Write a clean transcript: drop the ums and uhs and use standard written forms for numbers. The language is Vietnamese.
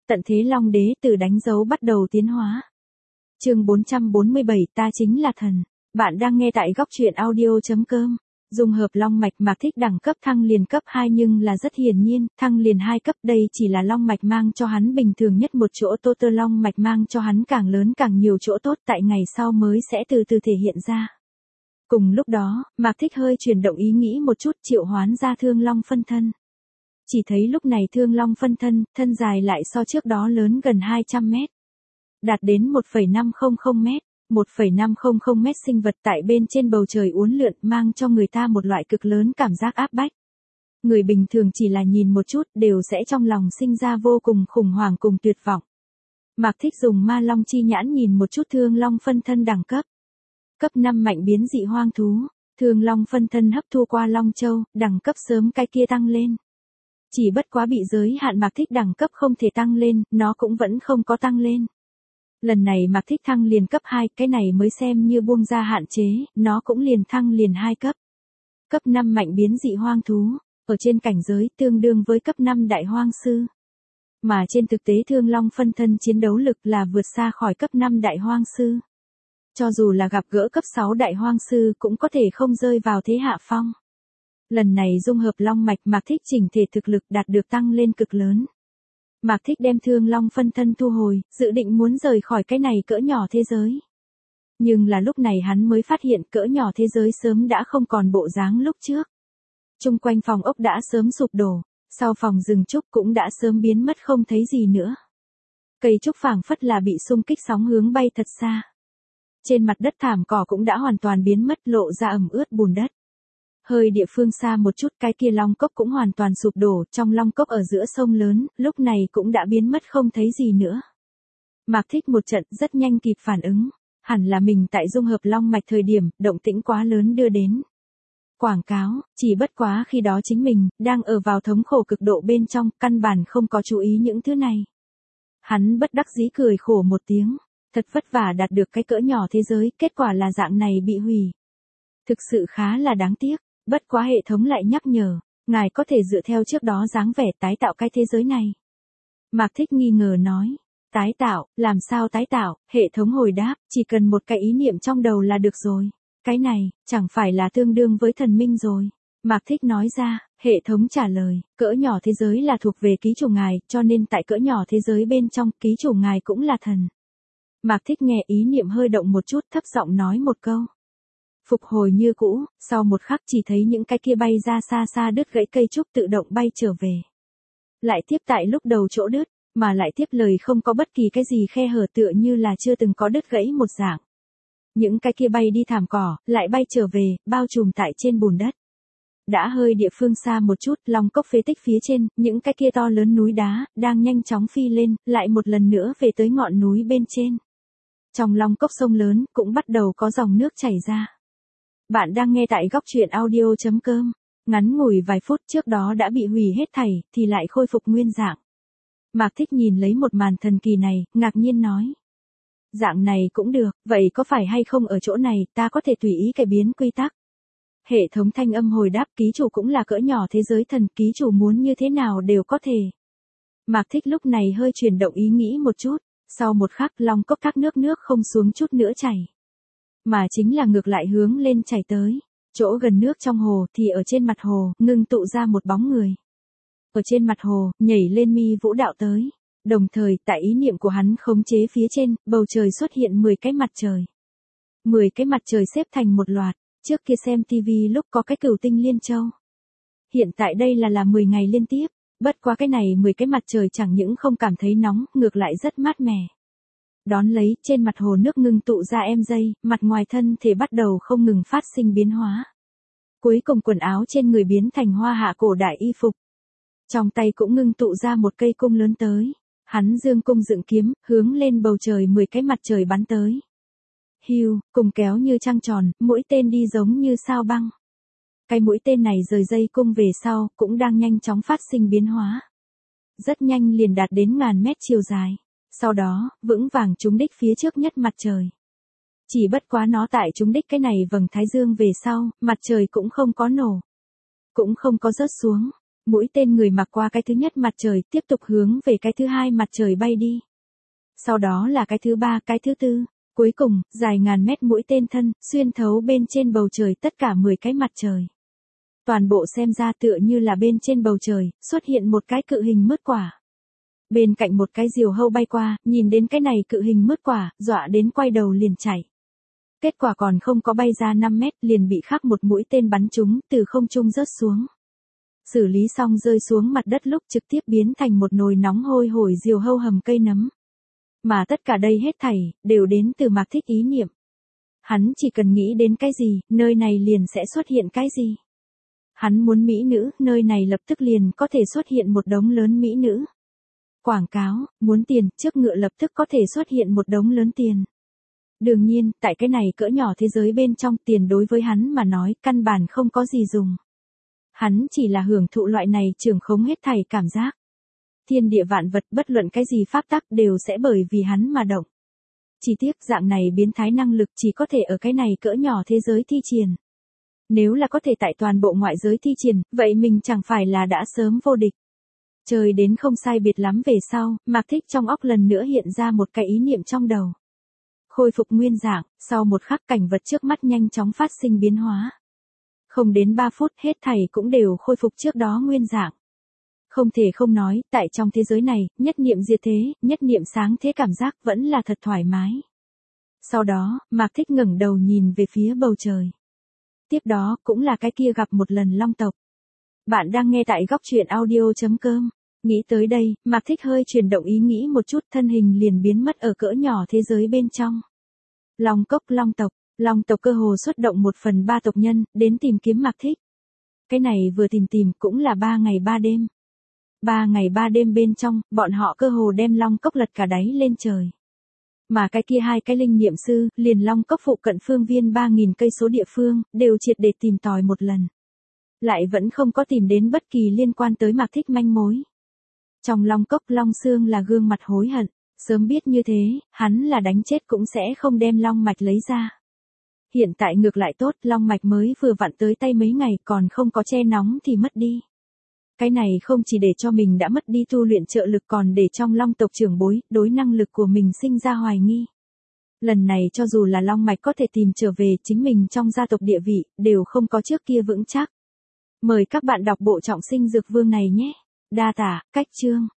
Tận thế Long Đế từ đánh dấu bắt đầu tiến hóa. Chương 447 ta chính là thần. Bạn đang nghe tại góc truyện audio.com. Dung hợp long mạch Mạc Thích đẳng cấp thăng liền cấp 2 nhưng là rất hiển nhiên, thăng liền 2 cấp đây chỉ là long mạch mang cho hắn bình thường nhất một chỗ tốt, long mạch mang cho hắn càng lớn càng nhiều chỗ tốt tại ngày sau mới sẽ từ từ thể hiện ra. Cùng lúc đó, Mạc Thích hơi chuyển động ý nghĩ một chút triệu hoán ra thương long phân thân. Chỉ thấy lúc này thương long phân thân, thân dài lại so trước đó lớn gần 200 mét. Đạt đến 1,500 mét. 1,500 mét sinh vật tại bên trên bầu trời uốn lượn mang cho người ta một loại cực lớn cảm giác áp bách. Người bình thường chỉ là nhìn một chút đều sẽ trong lòng sinh ra vô cùng khủng hoảng cùng tuyệt vọng. Mạc Thích dùng ma long chi nhãn nhìn một chút thương long phân thân đẳng cấp. Cấp 5 mạnh biến dị hoang thú, thương long phân thân hấp thu qua long châu, đẳng cấp sớm cái kia tăng lên. Chỉ bất quá bị giới hạn Mạc Thích đẳng cấp không thể tăng lên, nó cũng vẫn không có tăng lên. Lần này Mạc Thích thăng liền cấp 2, cái này mới xem như buông ra hạn chế, nó cũng liền thăng liền 2 cấp. Cấp 5 mạnh biến dị hoang thú, ở trên cảnh giới tương đương với cấp 5 đại hoang sư. Mà trên thực tế thương long phân thân chiến đấu lực là vượt xa khỏi cấp 5 đại hoang sư. Cho dù là gặp gỡ cấp 6 đại hoang sư cũng có thể không rơi vào thế hạ phong. Lần này dung hợp long mạch Mạc Thích chỉnh thể thực lực đạt được tăng lên cực lớn. Mạc Thích đem thương long phân thân thu hồi, dự định muốn rời khỏi cái này cỡ nhỏ thế giới. Nhưng là lúc này hắn mới phát hiện cỡ nhỏ thế giới sớm đã không còn bộ dáng lúc trước. Chung quanh phòng ốc đã sớm sụp đổ, sau phòng rừng trúc cũng đã sớm biến mất không thấy gì nữa. Cây trúc phảng phất là bị xung kích sóng hướng bay thật xa. Trên mặt đất thảm cỏ cũng đã hoàn toàn biến mất lộ ra ẩm ướt bùn đất. Hơi địa phương xa một chút cái kia long cốc cũng hoàn toàn sụp đổ, trong long cốc ở giữa sông lớn, lúc này cũng đã biến mất không thấy gì nữa. Mạc Thích một trận rất nhanh kịp phản ứng, hẳn là mình tại dung hợp long mạch thời điểm, động tĩnh quá lớn đưa đến. Quảng cáo, chỉ bất quá khi đó chính mình, đang ở vào thống khổ cực độ bên trong, căn bản không có chú ý những thứ này. Hắn bất đắc dĩ cười khổ một tiếng, thật vất vả đạt được cái cỡ nhỏ thế giới, kết quả là dạng này bị hủy. Thực sự khá là đáng tiếc. Bất quá hệ thống lại nhắc nhở, ngài có thể dựa theo trước đó dáng vẻ tái tạo cái thế giới này. Mạc Thích nghi ngờ nói, tái tạo, làm sao tái tạo, hệ thống hồi đáp, chỉ cần một cái ý niệm trong đầu là được rồi. Cái này, chẳng phải là tương đương với thần minh rồi. Mạc Thích nói ra, hệ thống trả lời, cỡ nhỏ thế giới là thuộc về ký chủ ngài, cho nên tại cỡ nhỏ thế giới bên trong, ký chủ ngài cũng là thần. Mạc Thích nghe ý niệm hơi động một chút thấp giọng nói một câu. Phục hồi như cũ, sau một khắc chỉ thấy những cái kia bay ra xa xa đứt gãy cây trúc tự động bay trở về. Lại tiếp tại lúc đầu chỗ đứt, mà lại tiếp lời không có bất kỳ cái gì khe hở tựa như là chưa từng có đứt gãy một dạng. Những cái kia bay đi thảm cỏ, lại bay trở về, bao trùm tại trên bùn đất. Đã hơi địa phương xa một chút, long cốc phế tích phía trên, những cái kia to lớn núi đá, đang nhanh chóng phi lên, lại một lần nữa về tới ngọn núi bên trên. Trong long cốc sông lớn, cũng bắt đầu có dòng nước chảy ra. Bạn đang nghe tại góc truyện audio.com. Ngắn ngủi vài phút trước đó đã bị hủy hết thảy, thì lại khôi phục nguyên dạng. Mạc Thích nhìn lấy một màn thần kỳ này, ngạc nhiên nói. Dạng này cũng được, vậy có phải hay không ở chỗ này, ta có thể tùy ý cải biến quy tắc. Hệ thống thanh âm hồi đáp ký chủ cũng là cỡ nhỏ thế giới thần, ký chủ muốn như thế nào đều có thể. Mạc Thích lúc này hơi chuyển động ý nghĩ một chút, sau một khắc long cốc thác nước không xuống chút nữa chảy. Mà chính là ngược lại hướng lên chảy tới. Chỗ gần nước trong hồ thì ở trên mặt hồ, ngưng tụ ra một bóng người. Ở trên mặt hồ, nhảy lên mi vũ đạo tới. Đồng thời, tại ý niệm của hắn khống chế phía trên, bầu trời xuất hiện 10 cái mặt trời. 10 cái mặt trời xếp thành một loạt, trước kia xem TV lúc có cái cửu tinh liên châu. Hiện tại đây là 10 ngày liên tiếp, bất quá cái này 10 cái mặt trời chẳng những không cảm thấy nóng, ngược lại rất mát mẻ. Đón lấy, trên mặt hồ nước ngưng tụ ra em dây, mặt ngoài thân thể bắt đầu không ngừng phát sinh biến hóa. Cuối cùng quần áo trên người biến thành hoa hạ cổ đại y phục. Trong tay cũng ngưng tụ ra một cây cung lớn tới. Hắn dương cung dựng kiếm, hướng lên bầu trời 10 cái mặt trời bắn tới. Hiu, cùng kéo như trăng tròn, mũi tên đi giống như sao băng. Cái mũi tên này rời dây cung về sau, cũng đang nhanh chóng phát sinh biến hóa. Rất nhanh liền đạt đến ngàn mét chiều dài. Sau đó, vững vàng trúng đích phía trước nhất mặt trời. Chỉ bất quá nó tại trúng đích cái này vầng thái dương về sau, mặt trời cũng không có nổ. Cũng không có rớt xuống. Mũi tên người mặc qua cái thứ nhất mặt trời, tiếp tục hướng về cái thứ hai mặt trời bay đi. Sau đó là cái thứ ba, cái thứ tư. Cuối cùng, dài ngàn mét mũi tên thân, xuyên thấu bên trên bầu trời tất cả 10 cái mặt trời. Toàn bộ xem ra tựa như là bên trên bầu trời, xuất hiện một cái cự hình mứt quả. Bên cạnh một cái diều hâu bay qua, nhìn đến cái này cự hình mứt quả, dọa đến quay đầu liền chạy. Kết quả còn không có bay ra 5 mét, liền bị khắc một mũi tên bắn trúng, từ không trung rớt xuống. Xử lý xong rơi xuống mặt đất lúc trực tiếp biến thành một nồi nóng hôi hổi diều hâu hầm cây nấm. Mà tất cả đây hết thảy, đều đến từ Mạc Thích ý niệm. Hắn chỉ cần nghĩ đến cái gì, nơi này liền sẽ xuất hiện cái gì. Hắn muốn mỹ nữ, nơi này lập tức liền có thể xuất hiện một đống lớn mỹ nữ. Quảng cáo, muốn tiền, trước ngựa lập tức có thể xuất hiện một đống lớn tiền. Đương nhiên, tại cái này cỡ nhỏ thế giới bên trong tiền đối với hắn mà nói, căn bản không có gì dùng. Hắn chỉ là hưởng thụ loại này trưởng khống hết thảy cảm giác. Thiên địa vạn vật bất luận cái gì pháp tắc đều sẽ bởi vì hắn mà động. Chỉ tiếc dạng này biến thái năng lực chỉ có thể ở cái này cỡ nhỏ thế giới thi triển. Nếu là có thể tại toàn bộ ngoại giới thi triển, vậy mình chẳng phải là đã sớm vô địch. Chơi đến không sai biệt lắm về sau, Mạc Thích trong óc lần nữa hiện ra một cái ý niệm trong đầu. Khôi phục nguyên dạng, sau một khắc cảnh vật trước mắt nhanh chóng phát sinh biến hóa. Không đến 3 phút hết thảy cũng đều khôi phục trước đó nguyên dạng. Không thể không nói, tại trong thế giới này, nhất niệm diệt thế, nhất niệm sáng thế cảm giác vẫn là thật thoải mái. Sau đó, Mạc Thích ngẩng đầu nhìn về phía bầu trời. Tiếp đó, cũng là cái kia gặp một lần long tộc. Bạn đang nghe tại góc truyện audio.com. Nghĩ tới đây, Mạc Thích hơi chuyển động ý nghĩ một chút, thân hình liền biến mất ở cỡ nhỏ thế giới bên trong. Long cốc long tộc cơ hồ xuất động 1/3 tộc nhân, đến tìm kiếm Mạc Thích. Cái này vừa tìm cũng là 3 ngày 3 đêm. 3 ngày 3 đêm bên trong, bọn họ cơ hồ đem long cốc lật cả đáy lên trời. Mà cái kia hai cái linh niệm sư, liền long cốc phụ cận phương viên 3.000 cây số địa phương, đều triệt để tìm tòi một lần. Lại vẫn không có tìm đến bất kỳ liên quan tới Mạc Thích manh mối. Trong long cốc Long Xương là gương mặt hối hận, sớm biết như thế, hắn là đánh chết cũng sẽ không đem long mạch lấy ra. Hiện tại ngược lại tốt, long mạch mới vừa vặn tới tay mấy ngày còn không có che nóng thì mất đi. Cái này không chỉ để cho mình đã mất đi tu luyện trợ lực còn để trong long tộc trưởng bối, đối năng lực của mình sinh ra hoài nghi. Lần này cho dù là long mạch có thể tìm trở về chính mình trong gia tộc địa vị, đều không có trước kia vững chắc. Mời các bạn đọc bộ Trọng Sinh Dược Vương này nhé. Đa tả, cách chương.